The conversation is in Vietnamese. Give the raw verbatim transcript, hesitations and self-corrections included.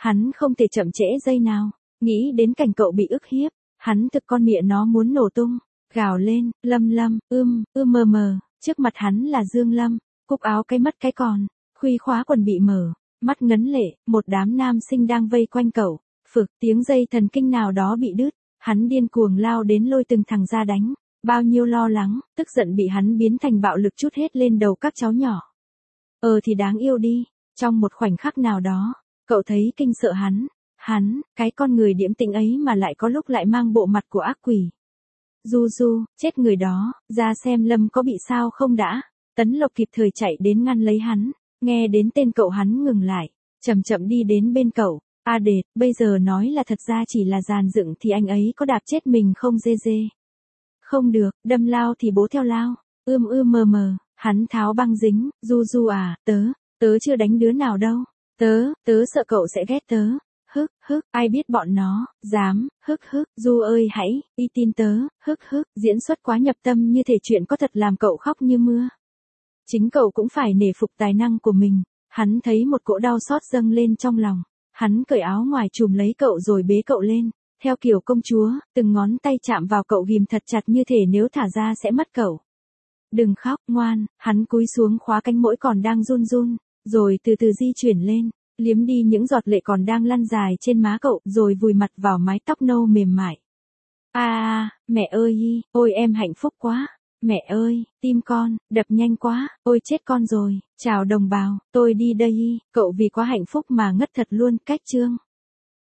Hắn không thể chậm trễ giây nào, nghĩ đến cảnh cậu bị ức hiếp, hắn thực con miệng nó muốn nổ tung, gào lên, Lâm Lâm, ưm, ưm mờ mờ, trước mặt hắn là Dương Lâm, cúc áo cái mất cái còn, khuy khóa quần bị mở, mắt ngấn lệ, một đám nam sinh đang vây quanh cậu, phực tiếng dây thần kinh nào đó bị đứt, hắn điên cuồng lao đến lôi từng thằng ra đánh, bao nhiêu lo lắng, tức giận bị hắn biến thành bạo lực chút hết lên đầu các cháu nhỏ. Ờ thì đáng yêu đi, trong một khoảnh khắc nào đó, cậu thấy kinh sợ hắn, hắn, cái con người điềm tĩnh ấy mà lại có lúc lại mang bộ mặt của ác quỷ. Du Du, chết người đó, ra xem Lâm có bị sao không đã. Tấn Lộc kịp thời chạy đến ngăn lấy hắn, nghe đến tên cậu hắn ngừng lại, chậm chậm đi đến bên cậu. A Đệt, bây giờ nói là thật ra chỉ là dàn dựng thì anh ấy có đạp chết mình không dê dê. Không được, đâm lao thì bố theo lao, ưm ưm mờ mờ, hắn tháo băng dính, Du Du à, tớ, tớ chưa đánh đứa nào đâu, tớ, tớ sợ cậu sẽ ghét tớ. Hức, hức, ai biết bọn nó, dám, hức hức, Du ơi hãy, y tin tớ, hức hức, diễn xuất quá nhập tâm như thể chuyện có thật làm cậu khóc như mưa. Chính cậu cũng phải nể phục tài năng của mình, hắn thấy một cỗ đau xót dâng lên trong lòng, hắn cởi áo ngoài trùm lấy cậu rồi bế cậu lên, theo kiểu công chúa, từng ngón tay chạm vào cậu ghim thật chặt như thể nếu thả ra sẽ mất cậu. Đừng khóc, ngoan, hắn cúi xuống khóa cánh mũi còn đang run run, rồi từ từ di chuyển lên. Liếm đi những giọt lệ còn đang lăn dài trên má cậu, rồi vùi mặt vào mái tóc nâu mềm mại. A à, mẹ ơi, ôi em hạnh phúc quá. Mẹ ơi, tim con, đập nhanh quá, ôi chết con rồi. Chào đồng bào, tôi đi đây, cậu vì quá hạnh phúc mà ngất thật luôn, cách chương.